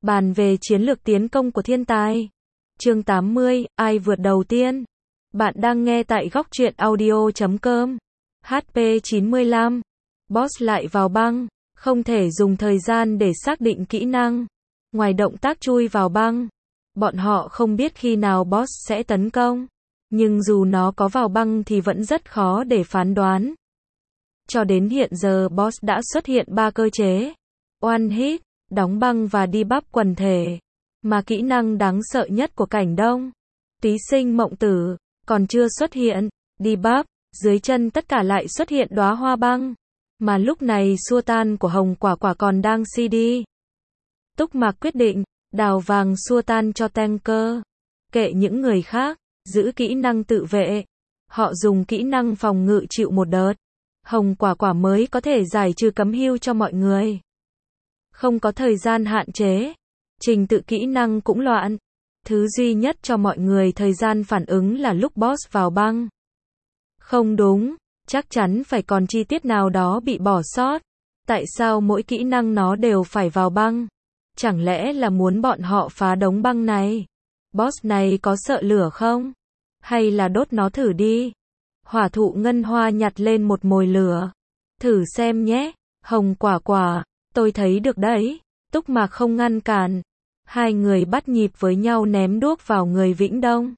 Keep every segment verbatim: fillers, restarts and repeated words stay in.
Bàn về chiến lược tiến công của thiên tài. Chương tám mươi, ai vượt đầu tiên? Bạn đang nghe tại góc truyện audio chấm com. hát pê chín mươi lăm. Boss lại vào băng. Không thể dùng thời gian để xác định kỹ năng. Ngoài động tác chui vào băng, bọn họ không biết khi nào boss sẽ tấn công. Nhưng dù nó có vào băng thì vẫn rất khó để phán đoán. Cho đến hiện giờ boss đã xuất hiện ba cơ chế. One hit, đóng băng và debuff quần thể. Mà kỹ năng đáng sợ nhất của cảnh đông, Túy Sinh Mộng Tử, còn chưa xuất hiện. Debuff, dưới chân tất cả lại xuất hiện đóa hoa băng. Mà lúc này xua tan của Hồng Quả Quả còn đang xê đê. Túc Mạc quyết định, đào vàng xua tan cho tanker. Kệ những người khác, giữ kỹ năng tự vệ. Họ dùng kỹ năng phòng ngự chịu một đợt. Hồng Quả Quả mới có thể giải trừ cấm hưu cho mọi người. Không có thời gian hạn chế. Trình tự kỹ năng cũng loạn. Thứ duy nhất cho mọi người thời gian phản ứng là lúc boss vào băng. Không đúng, chắc chắn phải còn chi tiết nào đó bị bỏ sót. Tại sao mỗi kỹ năng nó đều phải vào băng? Chẳng lẽ là muốn bọn họ phá đống băng này? Boss này có sợ lửa không? Hay là đốt nó thử đi? Hỏa thụ ngân hoa nhặt lên một mồi lửa. Thử xem nhé. Hồng Quả Quả, tôi thấy được đấy. Túc Mạc không ngăn cản. Hai người bắt nhịp với nhau ném đuốc vào người Vĩnh Đông.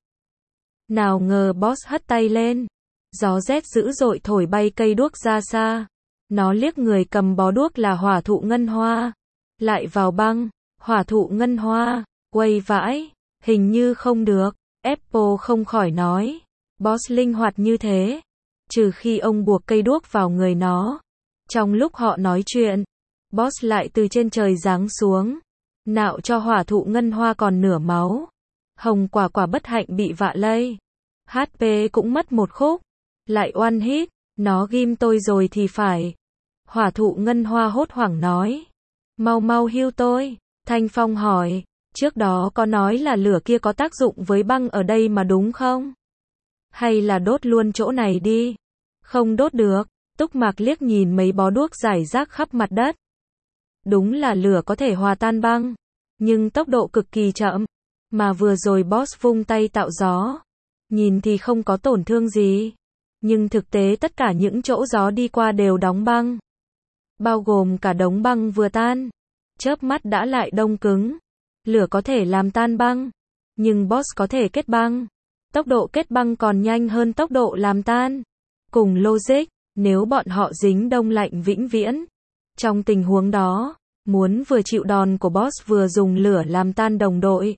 Nào ngờ boss hất tay lên. Gió rét dữ dội thổi bay cây đuốc ra xa. Nó liếc người cầm bó đuốc là hỏa thụ ngân hoa. Lại vào băng. Hỏa thụ ngân hoa. Quay vãi. Hình như không được. Apple không khỏi nói. Boss linh hoạt như thế. Trừ khi ông buộc cây đuốc vào người nó. Trong lúc họ nói chuyện, boss lại từ trên trời giáng xuống. Nạo cho hỏa thụ ngân hoa còn nửa máu. Hồng Quả Quả bất hạnh bị vạ lây. hát pê cũng mất một khúc. Lại one hit. Nó ghim tôi rồi thì phải. Hỏa thụ ngân hoa hốt hoảng nói. Mau mau hưu tôi. Thanh Phong hỏi. Trước đó có nói là lửa kia có tác dụng với băng ở đây mà đúng không? Hay là đốt luôn chỗ này đi? Không đốt được. Túc Mạc liếc nhìn mấy bó đuốc rải rác khắp mặt đất. Đúng là lửa có thể hòa tan băng. Nhưng tốc độ cực kỳ chậm. Mà vừa rồi boss vung tay tạo gió. Nhìn thì không có tổn thương gì. Nhưng thực tế tất cả những chỗ gió đi qua đều đóng băng. Bao gồm cả đống băng vừa tan. Chớp mắt đã lại đông cứng. Lửa có thể làm tan băng. Nhưng boss có thể kết băng. Tốc độ kết băng còn nhanh hơn tốc độ làm tan. Cùng logic, nếu bọn họ dính đông lạnh vĩnh viễn. Trong tình huống đó, muốn vừa chịu đòn của boss vừa dùng lửa làm tan đồng đội.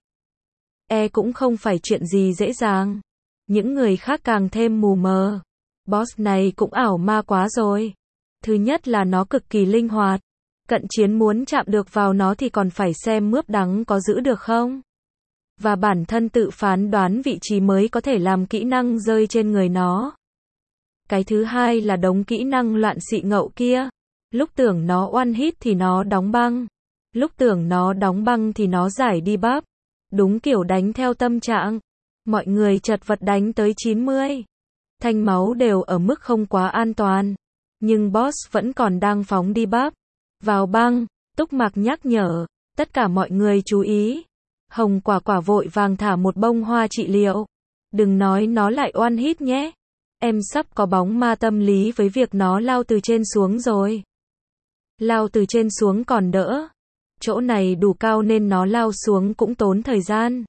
E cũng không phải chuyện gì dễ dàng. Những người khác càng thêm mù mờ. Boss này cũng ảo ma quá rồi. Thứ nhất là nó cực kỳ linh hoạt. Cận chiến muốn chạm được vào nó thì còn phải xem mướp đắng có giữ được không. Và bản thân tự phán đoán vị trí mới có thể làm kỹ năng rơi trên người nó. Cái thứ hai là đống kỹ năng loạn xị ngậu kia. Lúc tưởng nó one hit thì nó đóng băng. Lúc tưởng nó đóng băng thì nó giải debuff. Đúng kiểu đánh theo tâm trạng. Mọi người chật vật đánh tới chín mươi. Thanh máu đều ở mức không quá an toàn. Nhưng boss vẫn còn đang phóng debuff. Vào băng, Túc Mạc nhắc nhở. Tất cả mọi người chú ý. Hồng Quả Quả vội vàng thả một bông hoa trị liệu. Đừng nói nó lại one hit nhé. Em sắp có bóng ma tâm lý với việc nó lao từ trên xuống rồi. Lao từ trên xuống còn đỡ. Chỗ này đủ cao nên nó lao xuống cũng tốn thời gian.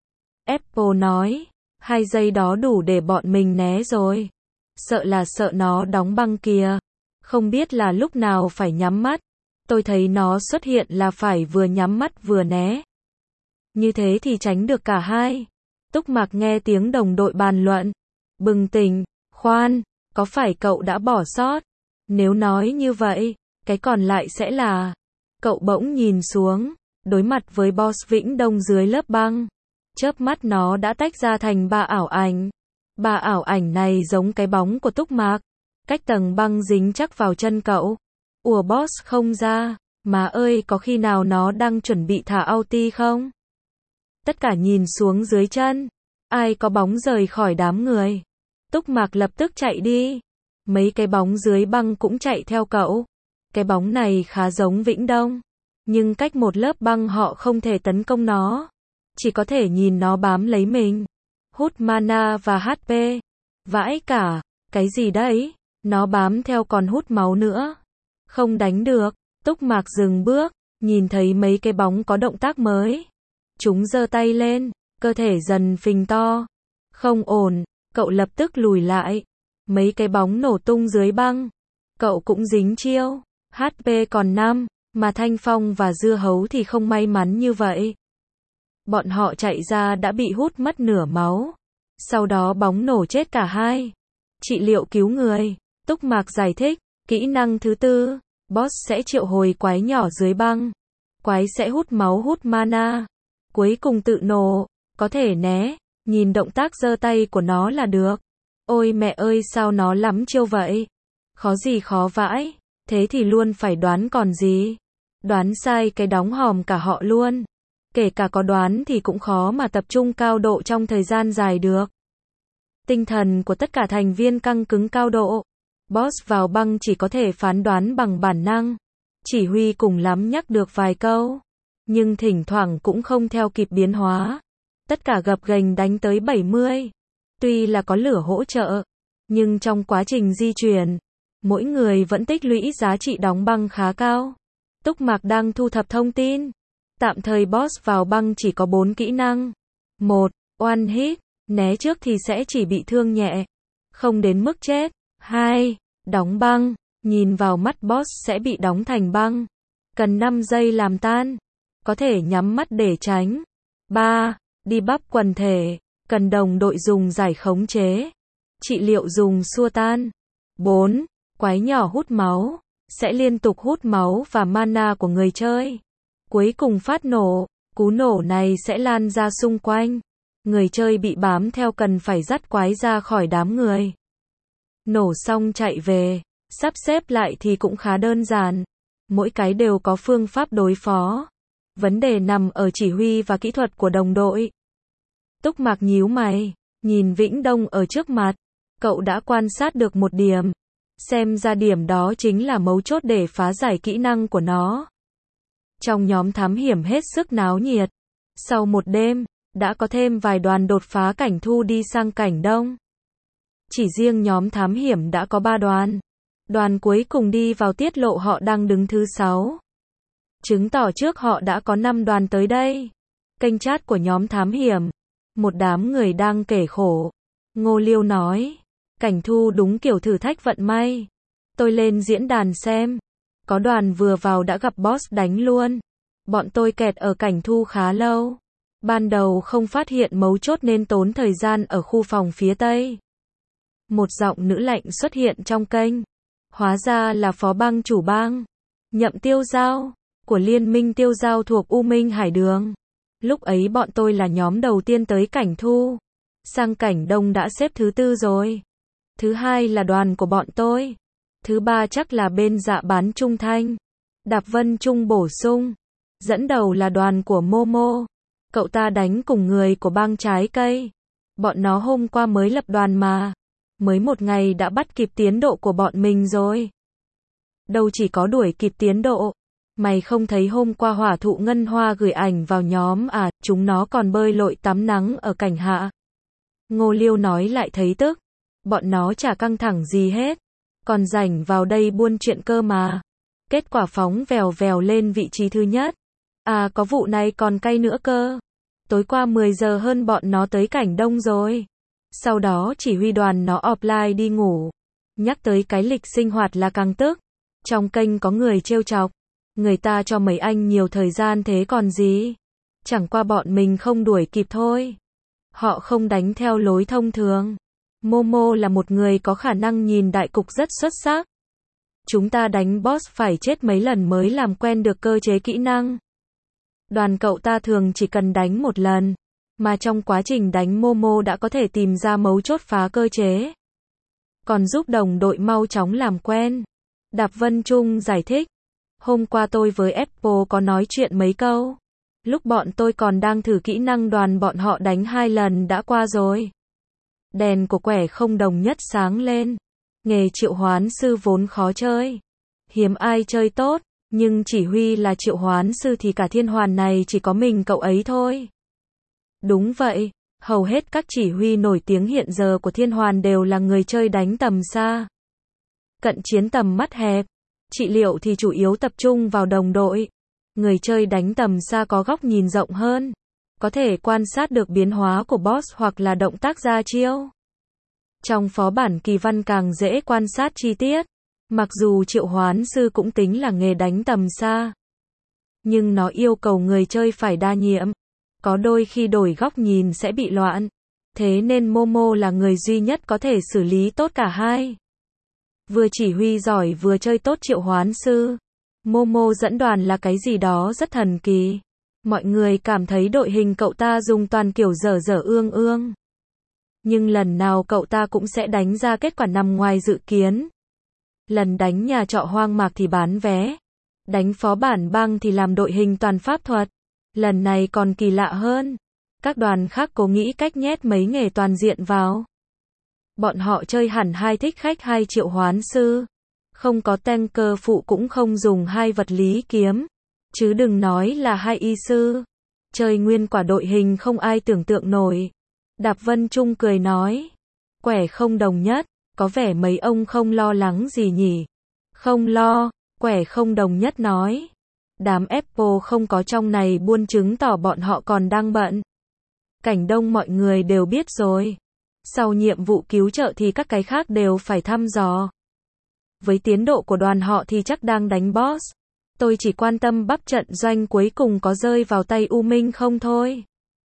Apple nói. Hai giây đó đủ để bọn mình né rồi. Sợ là sợ nó đóng băng kìa. Không biết là lúc nào phải nhắm mắt. Tôi thấy nó xuất hiện là phải vừa nhắm mắt vừa né. Như thế thì tránh được cả hai. Túc Mạc nghe tiếng đồng đội bàn luận. Bừng tỉnh. Khoan, có phải cậu đã bỏ sót? Nếu nói như vậy, cái còn lại sẽ là... Cậu bỗng nhìn xuống, đối mặt với boss Vĩnh Đông dưới lớp băng. Chớp mắt nó đã tách ra thành ba ảo ảnh. Ba ảo ảnh này giống cái bóng của Túc Mạc. Cách tầng băng dính chắc vào chân cậu. Ủa boss không ra, má ơi có khi nào nó đang chuẩn bị thả ulti không? Tất cả nhìn xuống dưới chân. Ai có bóng rời khỏi đám người. Túc Mạc lập tức chạy đi. Mấy cái bóng dưới băng cũng chạy theo cậu. Cái bóng này khá giống Vĩnh Đông. Nhưng cách một lớp băng họ không thể tấn công nó. Chỉ có thể nhìn nó bám lấy mình. Hút mana và hát pê. Vãi cả, cái gì đấy? Nó bám theo còn hút máu nữa. Không đánh được. Túc Mạc dừng bước, nhìn thấy mấy cái bóng có động tác mới. Chúng giơ tay lên, cơ thể dần phình to. Không ổn, cậu lập tức lùi lại. Mấy cái bóng nổ tung dưới băng. Cậu cũng dính chiêu. hát pê còn năm, mà Thanh Phong và Dưa Hấu thì không may mắn như vậy. Bọn họ chạy ra đã bị hút mất nửa máu. Sau đó bóng nổ chết cả hai. Trị liệu cứu người. Túc Mạc giải thích, kỹ năng thứ tư, boss sẽ triệu hồi quái nhỏ dưới băng. Quái sẽ hút máu hút mana. Cuối cùng tự nổ, có thể né, nhìn động tác giơ tay của nó là được. Ôi mẹ ơi sao nó lắm chiêu vậy? Khó gì khó vãi, thế thì luôn phải đoán còn gì. Đoán sai cái đóng hòm cả họ luôn. Kể cả có đoán thì cũng khó mà tập trung cao độ trong thời gian dài được. Tinh thần của tất cả thành viên căng cứng cao độ. Boss vào băng chỉ có thể phán đoán bằng bản năng. Chỉ huy cùng lắm nhắc được vài câu. Nhưng thỉnh thoảng cũng không theo kịp biến hóa. Tất cả gập ghềnh đánh tới bảy mươi. Tuy là có lửa hỗ trợ, nhưng trong quá trình di chuyển, mỗi người vẫn tích lũy giá trị đóng băng khá cao. Túc Mạc đang thu thập thông tin. Tạm thời boss vào băng chỉ có bốn kỹ năng. một. One hit, né trước thì sẽ chỉ bị thương nhẹ, không đến mức chết. hai. Đóng băng, nhìn vào mắt boss sẽ bị đóng thành băng. Cần năm giây làm tan. Có thể nhắm mắt để tránh. ba. Đi bắp quần thể, cần đồng đội dùng giải khống chế. Trị liệu dùng xua tan. bốn. Quái nhỏ hút máu, sẽ liên tục hút máu và mana của người chơi. Cuối cùng phát nổ, cú nổ này sẽ lan ra xung quanh. Người chơi bị bám theo cần phải dắt quái ra khỏi đám người. Nổ xong chạy về, sắp xếp lại thì cũng khá đơn giản. Mỗi cái đều có phương pháp đối phó. Vấn đề nằm ở chỉ huy và kỹ thuật của đồng đội. Túc Mạc nhíu mày, nhìn Vĩnh Đông ở trước mặt. Cậu đã quan sát được một điểm. Xem ra điểm đó chính là mấu chốt để phá giải kỹ năng của nó. Trong nhóm thám hiểm hết sức náo nhiệt. Sau một đêm, đã có thêm vài đoàn đột phá cảnh thu đi sang cảnh đông. Chỉ riêng nhóm thám hiểm đã có ba đoàn. Đoàn cuối cùng đi vào tiết lộ họ đang đứng thứ sáu. Chứng tỏ trước họ đã có năm đoàn tới đây. Kênh chat của nhóm thám hiểm. Một đám người đang kể khổ. Ngô Liêu nói, cảnh thu đúng kiểu thử thách vận may. Tôi lên diễn đàn xem. Có đoàn vừa vào đã gặp boss đánh luôn. Bọn tôi kẹt ở cảnh thu khá lâu. Ban đầu không phát hiện mấu chốt nên tốn thời gian ở khu phòng phía tây. Một giọng nữ lạnh xuất hiện trong kênh. Hóa ra là phó bang chủ bang. Nhậm Tiêu Giao, của Liên minh Tiêu Giao thuộc U Minh Hải Đường. Lúc ấy bọn tôi là nhóm đầu tiên tới cảnh thu. Sang cảnh đông đã xếp thứ tư rồi. Thứ hai là đoàn của bọn tôi. Thứ ba chắc là bên Dạ Bán Trung Thanh. Đạp Vân Trung bổ sung. Dẫn đầu là đoàn của Momo. Cậu ta đánh cùng người của bang trái cây. Bọn nó hôm qua mới lập đoàn mà. Mới một ngày đã bắt kịp tiến độ của bọn mình rồi. Đâu chỉ có đuổi kịp tiến độ. Mày không thấy hôm qua Hỏa Thụ Ngân Hoa gửi ảnh vào nhóm à, chúng nó còn bơi lội tắm nắng ở cảnh hạ. Ngô Liêu nói lại thấy tức. Bọn nó chả căng thẳng gì hết. Còn rảnh vào đây buôn chuyện cơ mà. Kết quả phóng vèo vèo lên vị trí thứ nhất. À có vụ này còn cay nữa cơ. Tối qua mười giờ hơn bọn nó tới cảnh đông rồi. Sau đó chỉ huy đoàn nó offline đi ngủ. Nhắc tới cái lịch sinh hoạt là càng tức. Trong kênh có người trêu chọc. Người ta cho mấy anh nhiều thời gian thế còn gì. Chẳng qua bọn mình không đuổi kịp thôi. Họ không đánh theo lối thông thường. Momo là một người có khả năng nhìn đại cục rất xuất sắc. Chúng ta đánh boss phải chết mấy lần mới làm quen được cơ chế kỹ năng. Đoàn cậu ta thường chỉ cần đánh một lần. Mà trong quá trình đánh Momo đã có thể tìm ra mấu chốt phá cơ chế. Còn giúp đồng đội mau chóng làm quen. Đạp Vân Trung giải thích. Hôm qua tôi với Apple có nói chuyện mấy câu. Lúc bọn tôi còn đang thử kỹ năng đoàn bọn họ đánh hai lần đã qua rồi. Đèn của quẻ không đồng nhất sáng lên. Nghề triệu hoán sư vốn khó chơi. Hiếm ai chơi tốt. Nhưng chỉ huy là triệu hoán sư thì cả thiên hoàn này chỉ có mình cậu ấy thôi. Đúng vậy, hầu hết các chỉ huy nổi tiếng hiện giờ của thiên hoàn đều là người chơi đánh tầm xa. Cận chiến tầm mắt hẹp, trị liệu thì chủ yếu tập trung vào đồng đội. Người chơi đánh tầm xa có góc nhìn rộng hơn, có thể quan sát được biến hóa của boss hoặc là động tác ra chiêu. Trong phó bản kỳ văn càng dễ quan sát chi tiết, mặc dù triệu hoán sư cũng tính là nghề đánh tầm xa. Nhưng nó yêu cầu người chơi phải đa nhiệm, có đôi khi đổi góc nhìn sẽ bị loạn. Thế nên Momo là người duy nhất có thể xử lý tốt cả hai. Vừa chỉ huy giỏi vừa chơi tốt triệu hoán sư. Momo dẫn đoàn là cái gì đó rất thần kỳ. Mọi người cảm thấy đội hình cậu ta dùng toàn kiểu dở dở ương ương. Nhưng lần nào cậu ta cũng sẽ đánh ra kết quả nằm ngoài dự kiến. Lần đánh nhà trọ hoang mạc thì bán vé. Đánh phó bản băng thì làm đội hình toàn pháp thuật. Lần này còn kỳ lạ hơn. Các đoàn khác cố nghĩ cách nhét mấy nghề toàn diện vào. Bọn họ chơi hẳn hai thích khách hai triệu hoán sư. Không có tanker phụ cũng không dùng hai vật lý kiếm. Chứ đừng nói là hai y sư. Chơi nguyên quả đội hình không ai tưởng tượng nổi. Đạp Vân Trung cười nói. Quẻ không đồng nhất, có vẻ mấy ông không lo lắng gì nhỉ? Không lo, quẻ không đồng nhất nói. Đám Apple không có trong này buôn chứng tỏ bọn họ còn đang bận. Cảnh Đông mọi người đều biết rồi. Sau nhiệm vụ cứu trợ thì các cái khác đều phải thăm dò. Với tiến độ của đoàn họ thì chắc đang đánh boss. Tôi chỉ quan tâm bắp trận doanh cuối cùng có rơi vào tay U Minh không thôi.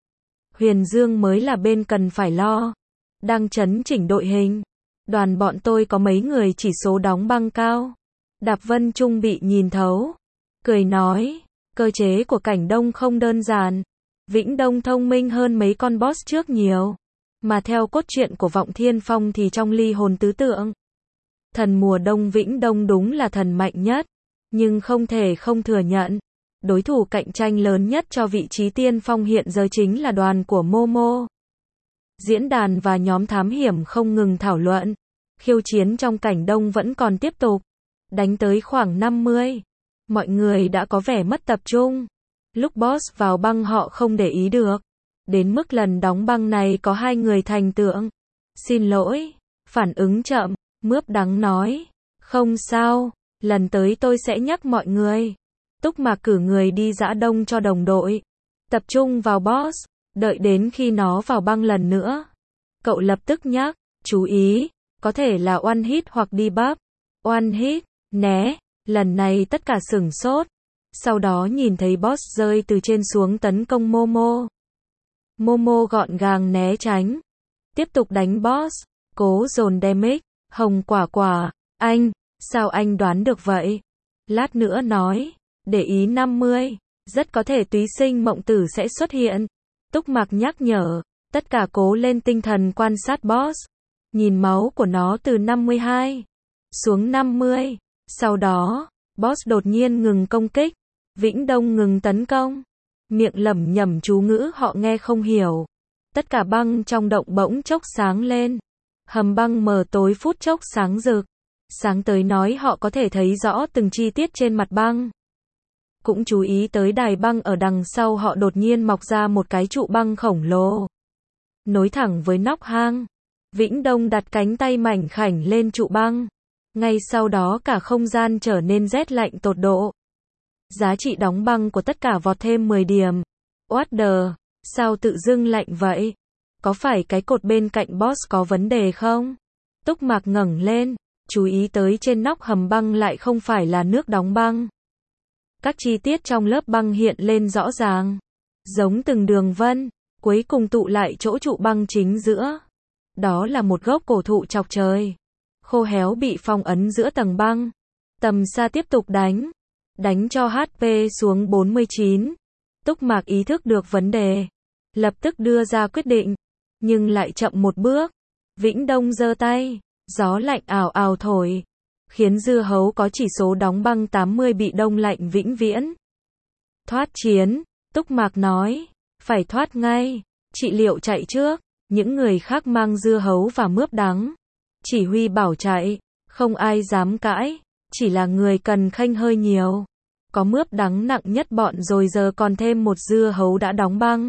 Huyền Dương mới là bên cần phải lo. Đang chấn chỉnh đội hình. Đoàn bọn tôi có mấy người chỉ số đóng băng cao. Đạp Vân Trung bị nhìn thấu. Cười nói, cơ chế của Cảnh Đông không đơn giản. Vĩnh Đông thông minh hơn mấy con boss trước nhiều. Mà theo cốt truyện của Vọng Thiên Phong thì trong ly hồn tứ tượng. Thần mùa đông Vĩnh Đông đúng là thần mạnh nhất. Nhưng không thể không thừa nhận. Đối thủ cạnh tranh lớn nhất cho vị trí tiên phong hiện giờ chính là đoàn của Momo. Diễn đàn và nhóm thám hiểm không ngừng thảo luận. Khiêu chiến trong Cảnh Đông vẫn còn tiếp tục. Đánh tới khoảng năm mươi. Mọi người đã có vẻ mất tập trung. Lúc boss vào băng họ không để ý được. Đến mức lần đóng băng này có hai người thành tượng. Xin lỗi. Phản ứng chậm. Mướp đắng nói. Không sao. Lần tới tôi sẽ nhắc mọi người. Túc Mạc cử người đi dã đông cho đồng đội. Tập trung vào boss. Đợi đến khi nó vào băng lần nữa. Cậu lập tức nhắc. Chú ý. Có thể là one hit hoặc debuff. One hit. Né. Lần này tất cả sửng sốt. Sau đó nhìn thấy boss rơi từ trên xuống tấn công Momo. Momo gọn gàng né tránh. Tiếp tục đánh boss. Cố dồn damage. Hồng quả quả. Anh. Sao anh đoán được vậy? Lát nữa nói. Để ý năm mươi. Rất có thể túy sinh mộng tử sẽ xuất hiện. Túc Mạc nhắc nhở. Tất cả cố lên tinh thần quan sát boss. Nhìn máu của nó từ năm mươi hai. Xuống năm mươi. Sau đó, boss đột nhiên ngừng công kích. Vĩnh Đông ngừng tấn công. Miệng lẩm nhẩm chú ngữ họ nghe không hiểu. Tất cả băng trong động bỗng chốc sáng lên. Hầm băng mờ tối phút chốc sáng rực. Sáng tới nói họ có thể thấy rõ từng chi tiết trên mặt băng. Cũng chú ý tới đài băng ở đằng sau họ đột nhiên mọc ra một cái trụ băng khổng lồ. Nối thẳng với nóc hang. Vĩnh Đông đặt cánh tay mảnh khảnh lên trụ băng. Ngay sau đó cả không gian trở nên rét lạnh tột độ. Giá trị đóng băng của tất cả vọt thêm mười điểm. What the, sao tự dưng lạnh vậy? Có phải cái cột bên cạnh boss có vấn đề không? Túc Mạc ngẩng lên, chú ý tới trên nóc hầm băng lại không phải là nước đóng băng. Các chi tiết trong lớp băng hiện lên rõ ràng. Giống từng đường vân, cuối cùng tụ lại chỗ trụ băng chính giữa. Đó là một gốc cổ thụ chọc trời. Khô héo bị phong ấn giữa tầng băng. Tầm xa tiếp tục đánh. Đánh cho hát pê xuống bốn mươi chín. Túc Mạc ý thức được vấn đề. Lập tức đưa ra quyết định. Nhưng lại chậm một bước. Vĩnh Đông giơ tay. Gió lạnh ào ào thổi. Khiến dưa hấu có chỉ số đóng băng tám mươi bị đông lạnh vĩnh viễn. Thoát chiến. Túc Mạc nói. Phải thoát ngay. Trị liệu chạy trước. Những người khác mang dưa hấu và mướp đắng. Chỉ huy bảo chạy. Không ai dám cãi. Chỉ là người cần khênh hơi nhiều. có mướp đắng nặng nhất bọn rồi giờ còn thêm một dưa hấu đã đóng băng.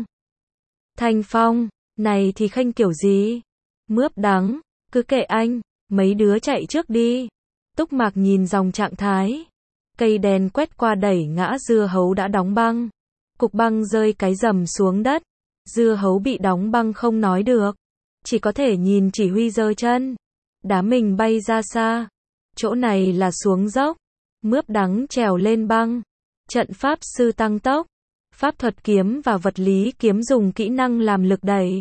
Thanh Phong, này thì khênh kiểu gì? Mướp đắng, cứ kệ anh, mấy đứa chạy trước đi. Túc Mạc nhìn dòng trạng thái. Cây đèn quét qua đẩy ngã dưa hấu đã đóng băng. Cục băng rơi cái rầm xuống đất. Dưa hấu bị đóng băng không nói được. Chỉ có thể nhìn chỉ huy giơ chân. Đá mình bay ra xa. Chỗ này là xuống dốc. Mướp đắng trèo lên băng. Trận pháp sư tăng tốc. Pháp thuật kiếm và vật lý kiếm dùng kỹ năng làm lực đẩy.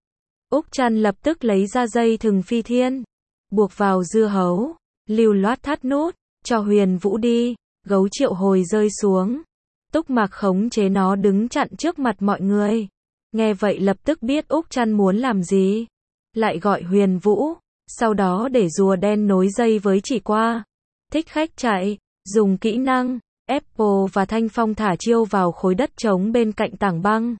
Úc Trăn lập tức lấy ra dây thừng phi thiên. Buộc vào dưa hấu. Lưu loát thắt nút. Cho Huyền Vũ đi. Gấu triệu hồi rơi xuống. Túc Mạc khống chế nó đứng chặn trước mặt mọi người. Nghe vậy lập tức biết Úc Trăn muốn làm gì. Lại gọi Huyền Vũ. Sau đó để rùa đen nối dây với chỉ qua. Thích khách chạy. Dùng kỹ năng. Apple và Thanh Phong thả chiêu vào khối đất trống bên cạnh tảng băng.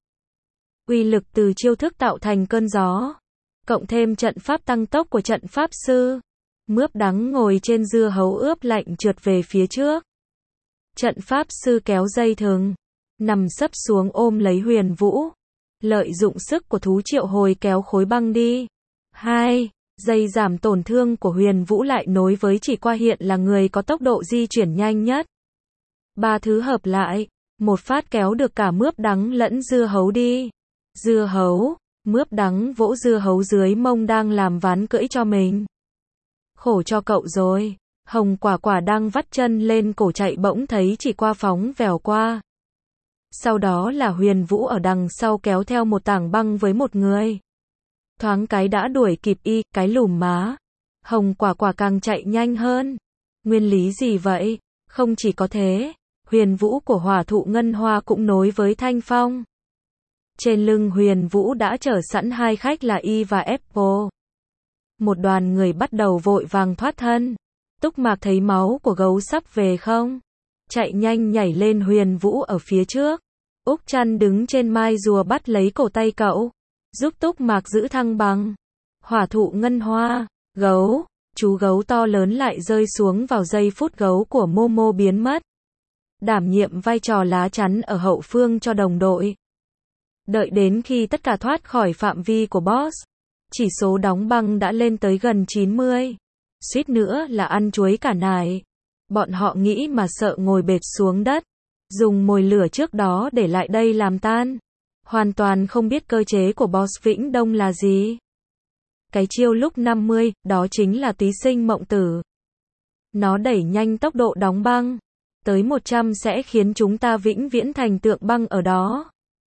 Uy lực từ chiêu thức tạo thành cơn gió. Cộng thêm trận pháp tăng tốc của trận pháp sư. Mướp đắng ngồi trên dưa hấu ướp lạnh trượt về phía trước. Trận pháp sư kéo dây thừng. Nằm sấp xuống ôm lấy Huyền Vũ. Lợi dụng sức của thú triệu hồi kéo khối băng đi. Hai. Dây giảm tổn thương của Huyền Vũ lại nối với chỉ qua hiện là người có tốc độ di chuyển nhanh nhất. Ba thứ hợp lại. Một phát kéo được cả mướp đắng lẫn dưa hấu đi. Dưa hấu. Mướp đắng vỗ dưa hấu dưới mông đang làm ván cưỡi cho mình. Khổ cho cậu rồi. Hồng Quả Quả đang vắt chân lên cổ chạy bỗng thấy chỉ qua phóng vèo qua. Sau đó là Huyền Vũ ở đằng sau kéo theo một tảng băng với một người. Thoáng cái đã đuổi kịp y, cái lùm má. Hồng Quả Quả càng chạy nhanh hơn. Nguyên lý gì vậy? Không chỉ có thế, Huyền Vũ của Hỏa Thụ Ngân Hoa cũng nối với Thanh Phong. Trên lưng Huyền Vũ đã chở sẵn hai khách là y và Apple. Một đoàn người bắt đầu vội vàng thoát thân. Túc Mạc thấy máu của gấu sắp về không? Chạy nhanh nhảy lên Huyền Vũ ở phía trước. Úc Trăn đứng trên mai rùa bắt lấy cổ tay cậu. Giúp Túc Mạc giữ thăng bằng. Hỏa Thụ Ngân Hoa. Gấu. Chú gấu to lớn lại rơi xuống vào giây phút gấu của Momo biến mất. Đảm nhiệm vai trò lá chắn ở hậu phương cho đồng đội. Đợi đến khi tất cả thoát khỏi phạm vi của boss. Chỉ số đóng băng đã lên tới gần chín mươi. Suýt nữa là ăn chuối cả nải. Bọn họ nghĩ mà sợ ngồi bệt xuống đất. Dùng mồi lửa trước đó để lại đây làm tan. Hoàn toàn không biết cơ chế của boss Vĩnh Đông là gì. Cái chiêu lúc năm mươi, đó chính là Túy Sinh Mộng Tử. Nó đẩy nhanh tốc độ đóng băng. Tới một trăm sẽ khiến chúng ta vĩnh viễn thành tượng băng ở đó.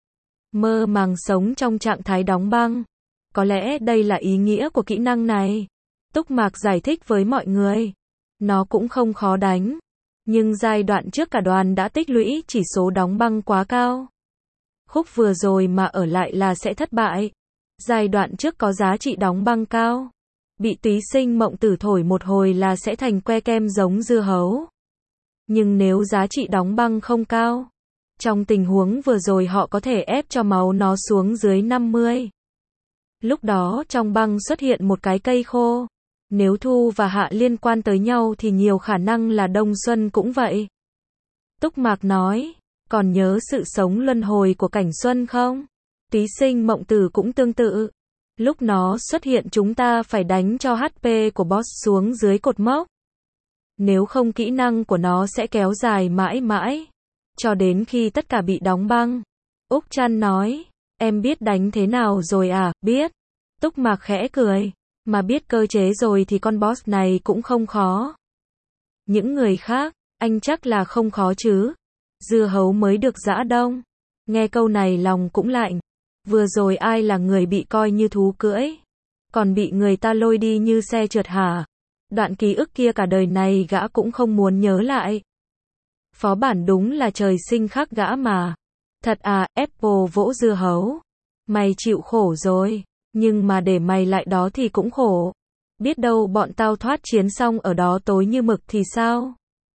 Mơ màng sống trong trạng thái đóng băng. Có lẽ đây là ý nghĩa của kỹ năng này. Túc Mạc giải thích với mọi người. Nó cũng không khó đánh. Nhưng giai đoạn trước cả đoàn đã tích lũy chỉ số đóng băng quá cao. Khúc vừa rồi mà ở lại là sẽ thất bại. Giai đoạn trước có giá trị đóng băng cao. Bị Túy Sinh Mộng Tử thổi một hồi là sẽ thành que kem giống dưa hấu. Nhưng nếu giá trị đóng băng không cao. Trong tình huống vừa rồi họ có thể ép cho máu nó xuống dưới năm mươi. Lúc đó trong băng xuất hiện một cái cây khô. Nếu thu và hạ liên quan tới nhau thì nhiều khả năng là đông xuân cũng vậy. Túc Mạc nói, còn nhớ sự sống luân hồi của cảnh xuân không? Túy Sinh Mộng Tử cũng tương tự. Lúc nó xuất hiện chúng ta phải đánh cho hát pê của boss xuống dưới cột mốc. Nếu không kỹ năng của nó sẽ kéo dài mãi mãi. Cho đến khi tất cả bị đóng băng. Úc Trăn nói, em biết đánh thế nào rồi à? Biết. Túc Mạc khẽ cười. Mà biết cơ chế rồi thì con boss này cũng không khó. Những người khác, anh chắc là không khó chứ. Dưa hấu mới được giã đông. Nghe câu này lòng cũng lạnh. Vừa rồi ai là người bị coi như thú cưỡi? Còn bị người ta lôi đi như xe trượt hả? Đoạn ký ức kia cả đời này gã cũng không muốn nhớ lại. Phó bản đúng là trời sinh khắc gã mà. Thật à, Apple vỗ dưa hấu. Mày chịu khổ rồi. Nhưng mà để mày lại đó thì cũng khổ. Biết đâu bọn tao thoát chiến xong ở đó tối như mực thì sao?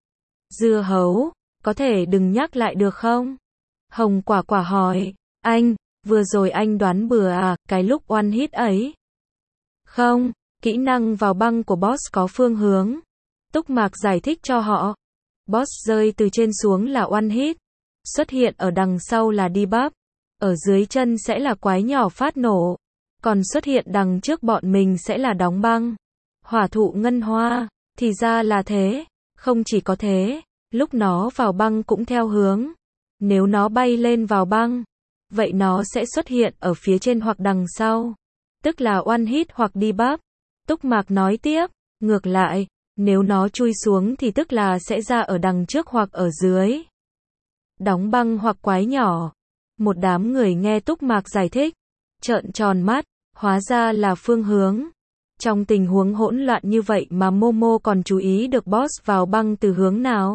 Dưa hấu, có thể đừng nhắc lại được không? Hồng Quả Quả hỏi, anh, vừa rồi anh đoán bừa à, cái lúc one hit ấy? Không, kỹ năng vào băng của boss có phương hướng. Túc Mạc giải thích cho họ. Boss rơi từ trên xuống là one hit. Xuất hiện ở đằng sau là debuff. Ở dưới chân sẽ là quái nhỏ phát nổ. Còn xuất hiện đằng trước bọn mình sẽ là đóng băng. Hỏa thụ ngân hoa. Thì ra là thế. Không chỉ có thế, lúc nó vào băng cũng theo hướng. Nếu nó bay lên vào băng, vậy nó sẽ xuất hiện ở phía trên hoặc đằng sau. Tức là one hit hoặc debuff. Túc Mạc nói tiếp, ngược lại, nếu nó chui xuống thì tức là sẽ ra ở đằng trước hoặc ở dưới. Đóng băng hoặc quái nhỏ. Một đám người nghe Túc Mạc giải thích, trợn tròn mắt, hóa ra là phương hướng. Trong tình huống hỗn loạn như vậy mà Momo còn chú ý được boss vào băng từ hướng nào.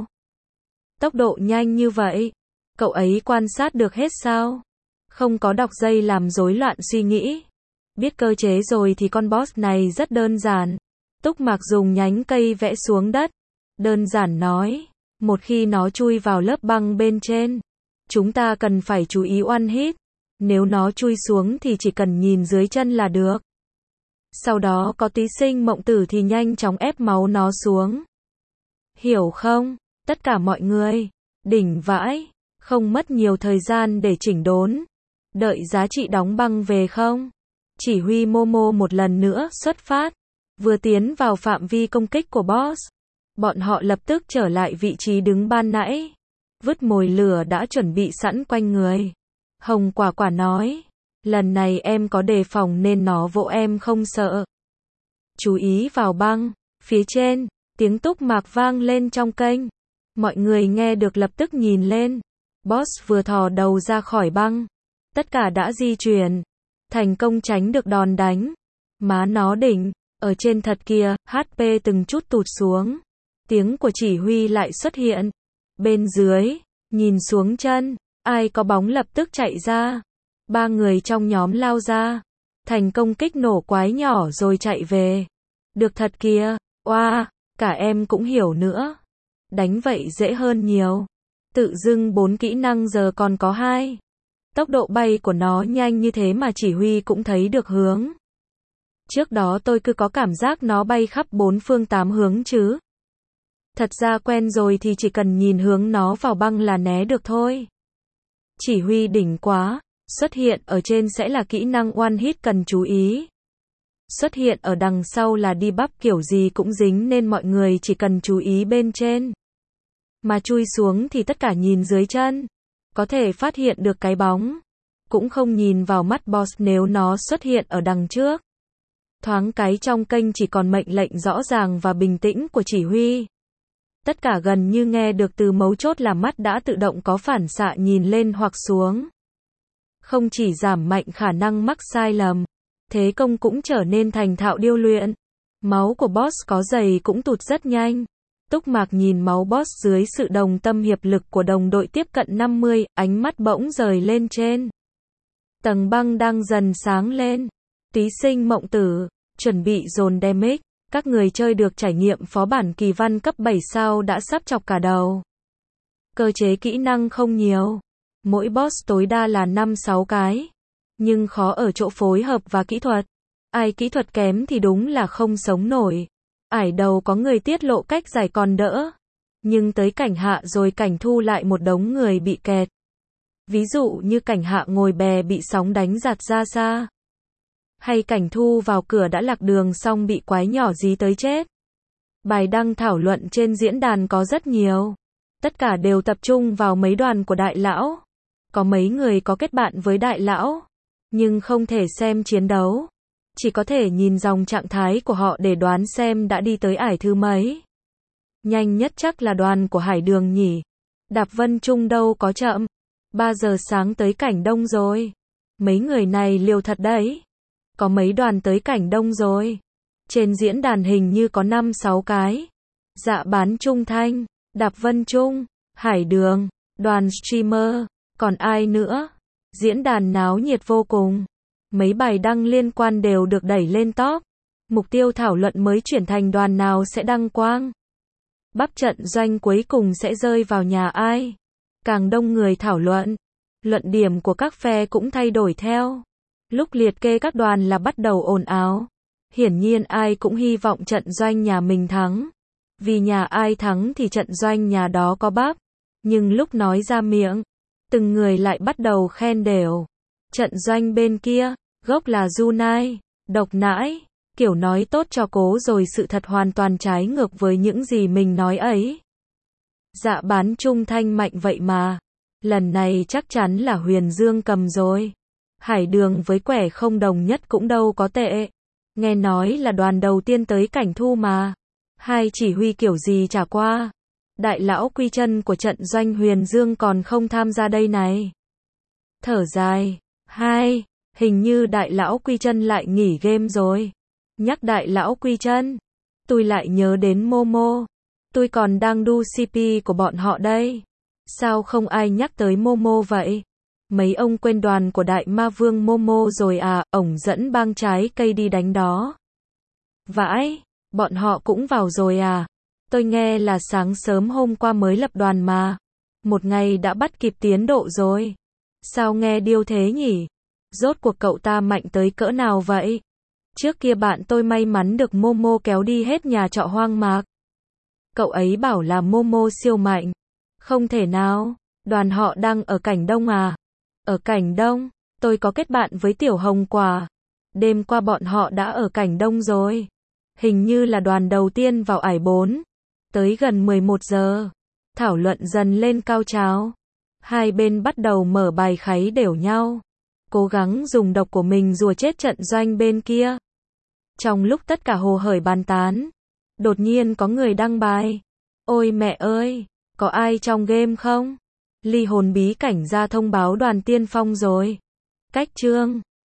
Tốc độ nhanh như vậy, cậu ấy quan sát được hết sao? Không có đọc dây làm rối loạn suy nghĩ. Biết cơ chế rồi thì con boss này rất đơn giản. Túc Mạc dùng nhánh cây vẽ xuống đất. Đơn giản nói, một khi nó chui vào lớp băng bên trên, chúng ta cần phải chú ý one hit. Nếu nó chui xuống thì chỉ cần nhìn dưới chân là được. Sau đó có tí sinh mộng tử thì nhanh chóng ép máu nó xuống. Hiểu không? Tất cả mọi người. Đỉnh vãi. Không mất nhiều thời gian để chỉnh đốn. Đợi giá trị đóng băng về không? Chỉ huy Momo một lần nữa xuất phát. Vừa tiến vào phạm vi công kích của boss, bọn họ lập tức trở lại vị trí đứng ban nãy. Vứt mồi lửa đã chuẩn bị sẵn quanh người. Hồng Quả Quả nói, lần này em có đề phòng nên nó vỗ em không sợ. Chú ý vào băng. Phía trên, tiếng Túc Mạc vang lên trong kênh. Mọi người nghe được lập tức nhìn lên. Boss vừa thò đầu ra khỏi băng. Tất cả đã di chuyển. Thành công tránh được đòn đánh. Má nó đỉnh. Ở trên thật kia, hát pê từng chút tụt xuống. Tiếng của chỉ huy lại xuất hiện. Bên dưới, nhìn xuống chân. Ai có bóng lập tức chạy ra. Ba người trong nhóm lao ra. Thành công kích nổ quái nhỏ rồi chạy về. Được thật kìa. Oa, wow, cả em cũng hiểu nữa. Đánh vậy dễ hơn nhiều. Tự dưng bốn kỹ năng giờ còn có hai. Tốc độ bay của nó nhanh như thế mà chỉ huy cũng thấy được hướng. Trước đó tôi cứ có cảm giác nó bay khắp bốn phương tám hướng chứ. Thật ra quen rồi thì chỉ cần nhìn hướng nó vào băng là né được thôi. Chỉ huy đỉnh quá. Xuất hiện ở trên sẽ là kỹ năng one hit cần chú ý. Xuất hiện ở đằng sau là debuff kiểu gì cũng dính nên mọi người chỉ cần chú ý bên trên. Mà chui xuống thì tất cả nhìn dưới chân. Có thể phát hiện được cái bóng. Cũng không nhìn vào mắt boss nếu nó xuất hiện ở đằng trước. Thoáng cái trong kênh chỉ còn mệnh lệnh rõ ràng và bình tĩnh của chỉ huy. Tất cả gần như nghe được từ mấu chốt là mắt đã tự động có phản xạ nhìn lên hoặc xuống. Không chỉ giảm mạnh khả năng mắc sai lầm, thế công cũng trở nên thành thạo điêu luyện. Máu của boss có dày cũng tụt rất nhanh. Túc Mạc nhìn máu boss dưới sự đồng tâm hiệp lực của đồng đội tiếp cận năm mươi, ánh mắt bỗng rời lên trên. Tầng băng đang dần sáng lên. Tí sinh mộng tử, chuẩn bị dồn damage. Các người chơi được trải nghiệm phó bản kỳ văn cấp bảy sao đã sắp chọc cả đầu. Cơ chế kỹ năng không nhiều. Mỗi boss tối đa là năm sáu cái. Nhưng khó ở chỗ phối hợp và kỹ thuật. Ai kỹ thuật kém thì đúng là không sống nổi. Ải đầu có người tiết lộ cách giải còn đỡ. Nhưng tới cảnh hạ rồi cảnh thu lại một đống người bị kẹt. Ví dụ như cảnh hạ ngồi bè bị sóng đánh giạt ra xa. Hay cảnh thu vào cửa đã lạc đường xong bị quái nhỏ dí tới chết. Bài đăng thảo luận trên diễn đàn có rất nhiều. Tất cả đều tập trung vào mấy đoàn của đại lão. Có mấy người có kết bạn với đại lão. Nhưng không thể xem chiến đấu. Chỉ có thể nhìn dòng trạng thái của họ để đoán xem đã đi tới ải thứ mấy. Nhanh nhất chắc là đoàn của Hải Đường nhỉ. Đạp Vân Trung đâu có chậm. ba giờ sáng tới cảnh đông rồi. Mấy người này liều thật đấy. Có mấy đoàn tới cảnh đông rồi. Trên diễn đàn hình như có năm sáu cái. Dạ bán Trung Thanh, Đạp Vân Trung, Hải Đường, đoàn streamer, còn ai nữa? Diễn đàn náo nhiệt vô cùng. Mấy bài đăng liên quan đều được đẩy lên top. Mục tiêu thảo luận mới chuyển thành đoàn nào sẽ đăng quang. Bắp trận doanh cuối cùng sẽ rơi vào nhà ai? Càng đông người thảo luận, luận điểm của các phe cũng thay đổi theo. Lúc liệt kê các đoàn là bắt đầu ồn ào. Hiển nhiên ai cũng hy vọng trận doanh nhà mình thắng. Vì nhà ai thắng thì trận doanh nhà đó có bắp. Nhưng lúc nói ra miệng, từng người lại bắt đầu khen đều. Trận doanh bên kia, gốc là Junai, độc nãi, kiểu nói tốt cho cố rồi sự thật hoàn toàn trái ngược với những gì mình nói ấy. Dạ bán trung thanh mạnh vậy mà. Lần này chắc chắn là Huyền Dương cầm rồi. Hải Đường với quẻ không đồng nhất cũng đâu có tệ. Nghe nói là đoàn đầu tiên tới Cảnh Thu mà. Hai chỉ huy kiểu gì trả qua. Đại lão Quy Chân của trận doanh Huyền Dương còn không tham gia đây này. Thở dài. Hai, hình như đại lão Quy Chân lại nghỉ game rồi. Nhắc đại lão Quy Chân, tôi lại nhớ đến Momo. Tôi còn đang đu xê pê của bọn họ đây. Sao không ai nhắc tới Momo vậy? Mấy ông quên đoàn của đại ma vương Momo rồi à, ổng dẫn bang trái cây đi đánh đó. Vãi, bọn họ cũng vào rồi à? Tôi nghe là sáng sớm hôm qua mới lập đoàn mà. Một ngày đã bắt kịp tiến độ rồi. Sao nghe điêu thế nhỉ? Rốt cuộc cậu ta mạnh tới cỡ nào vậy? Trước kia bạn tôi may mắn được Momo kéo đi hết nhà trọ hoang mạc. Cậu ấy bảo là Momo siêu mạnh. Không thể nào, đoàn họ đang ở Cảnh Đông à? Ở Cảnh Đông, tôi có kết bạn với Tiểu Hồng Quả. Đêm qua bọn họ đã ở Cảnh Đông rồi. Hình như là đoàn đầu tiên vào ải bốn. Tới gần mười một giờ, thảo luận dần lên cao trào. Hai bên bắt đầu mở bài kháy đều nhau. Cố gắng dùng độc của mình rùa chết trận doanh bên kia. Trong lúc tất cả hồ hởi bàn tán, đột nhiên có người đăng bài. Ôi mẹ ơi, có ai trong game không? Ly hồn bí cảnh ra thông báo đoàn tiên phong rồi. Cách chương